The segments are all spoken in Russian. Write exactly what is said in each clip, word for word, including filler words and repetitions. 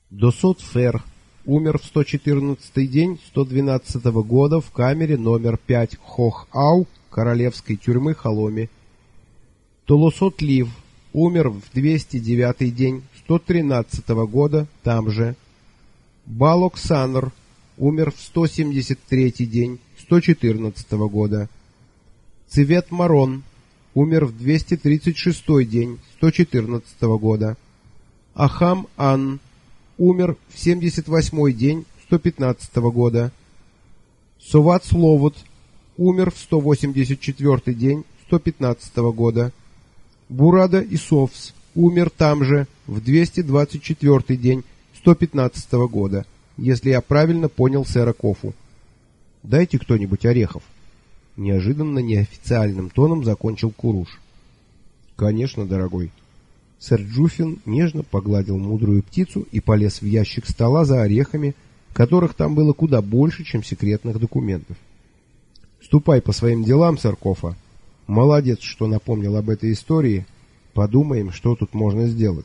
Досот Фер умер в сто четырнадцатый день сто двенадцатого года в камере номер пять Хох-Ау королевской тюрьмы Халоми. Толосот Лив умер в двести девятый день сто тринадцатого года там же. Балок Санр умер в сто семьдесят третий день сто четырнадцатого года. Цивет Марон умер в двести тридцать шестой день сто четырнадцатого года. Ахам Ан умер в семьдесят восьмой день сто пятнадцатого года. Соват Словот умер в сто восемьдесят четвёртый день сто пятнадцатого года. Бурада Исовс умер там же в двести двадцать четвёртый день сто пятнадцатого года, если я правильно понял сэра Кофу. Дайте кто-нибудь орехов. Неожиданно неофициальным тоном закончил Куруш. Конечно, дорогой. Сэр Джуфин нежно погладил мудрую птицу и полез в ящик стола за орехами, которых там было куда больше, чем секретных документов. Ступай по своим делам, сэр Кофа. Молодец, что напомнил об этой истории. Подумаем, что тут можно сделать.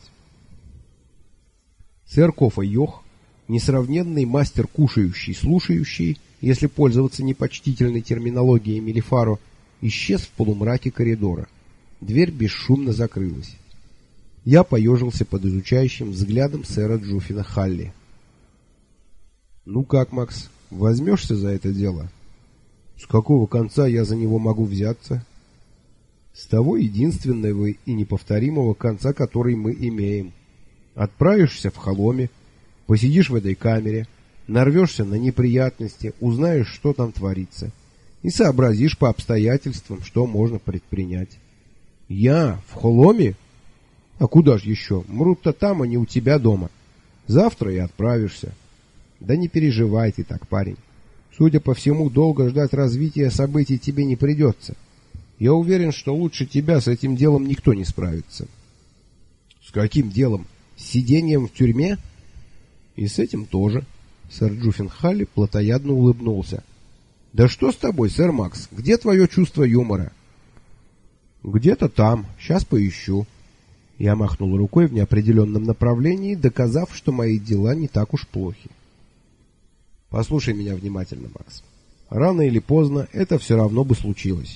Сэр Кофа Йох, несравненный мастер кушающий, слушающий, если пользоваться непочтительной терминологией Мелифаро, исчез в полумраке коридора. Дверь бесшумно закрылась. Я поежился под изучающим взглядом сэра Джуфина Халли. «Ну как, Макс, возьмешься за это дело?» «С какого конца я за него могу взяться?» «С того единственного и неповторимого конца, который мы имеем. Отправишься в Халоми, посидишь в этой камере, нарвешься на неприятности, узнаешь, что там творится, и сообразишь по обстоятельствам, что можно предпринять». «Я? В Халоми? А куда ж еще? Мрут-то там, а не у тебя дома. Завтра и отправишься». «Да не переживай ты так, парень. Судя по всему, долго ждать развития событий тебе не придется. Я уверен, что лучше тебя с этим делом никто не справится». «С каким делом? С сидением в тюрьме?» «И с этим тоже». Сэр Джуфин Халли плотоядно улыбнулся. «Да что с тобой, сэр Макс? Где твое чувство юмора?» «Где-то там. Сейчас поищу». Я махнул рукой в неопределенном направлении, доказав, что мои дела не так уж плохи. «Послушай меня внимательно, Макс. Рано или поздно это все равно бы случилось».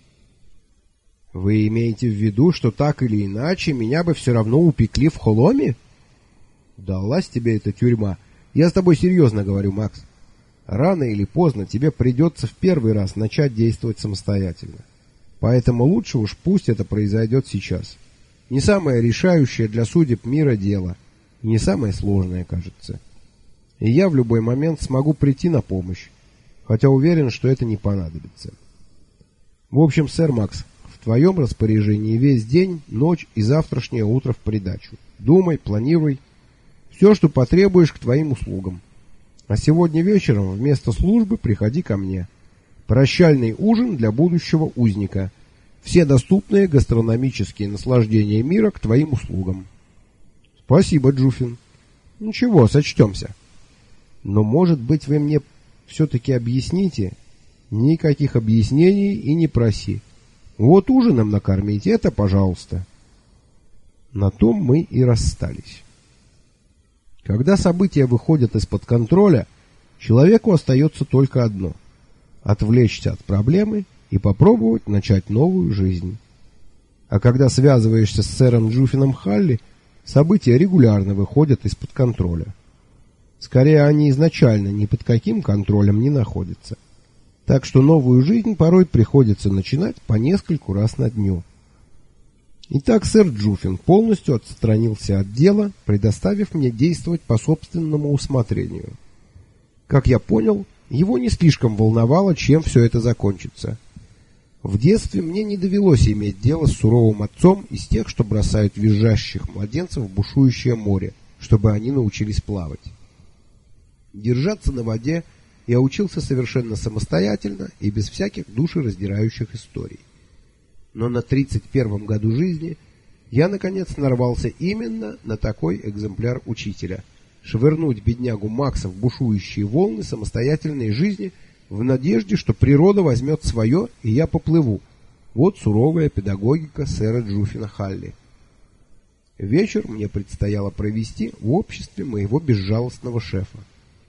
«Вы имеете в виду, что так или иначе меня бы все равно упекли в Холоме?» «Далась тебе эта тюрьма. Я с тобой серьезно говорю, Макс. Рано или поздно тебе придется в первый раз начать действовать самостоятельно. Поэтому лучше уж пусть это произойдет сейчас. Не самое решающее для судеб мира дело. И не самое сложное, кажется. И я в любой момент смогу прийти на помощь. Хотя уверен, что это не понадобится. В общем, сэр Макс, в твоем распоряжении весь день, ночь и завтрашнее утро в придачу. Думай, планируй. Все, что потребуешь, к твоим услугам. А сегодня вечером вместо службы приходи ко мне. Прощальный ужин для будущего узника. Все доступные гастрономические наслаждения мира к твоим услугам». «Спасибо, Джуфин». «Ничего, сочтемся. Но, может быть, вы мне все-таки объясните?» «Никаких объяснений и не проси. Вот ужином накормите, это пожалуйста». На том мы и расстались. Когда события выходят из-под контроля, человеку остается только одно — отвлечься от проблемы и попробовать начать новую жизнь. А когда связываешься с сэром Джуфином Халли, события регулярно выходят из-под контроля. Скорее, они изначально ни под каким контролем не находятся. Так что новую жизнь порой приходится начинать по нескольку раз на дню. Итак, сэр Джуфин полностью отстранился от дела, предоставив мне действовать по собственному усмотрению. Как я понял, его не слишком волновало, чем все это закончится. В детстве мне не довелось иметь дело с суровым отцом из тех, что бросают визжащих младенцев в бушующее море, чтобы они научились плавать. Держаться на воде я учился совершенно самостоятельно и без всяких душераздирающих историй. Но на тридцать первом году жизни я, наконец, нарвался именно на такой экземпляр учителя — швырнуть беднягу Макса в бушующие волны самостоятельной жизни в надежде, что природа возьмет свое, и я поплыву. Вот суровая педагогика сэра Джуфина Халли. Вечер мне предстояло провести в обществе моего безжалостного шефа.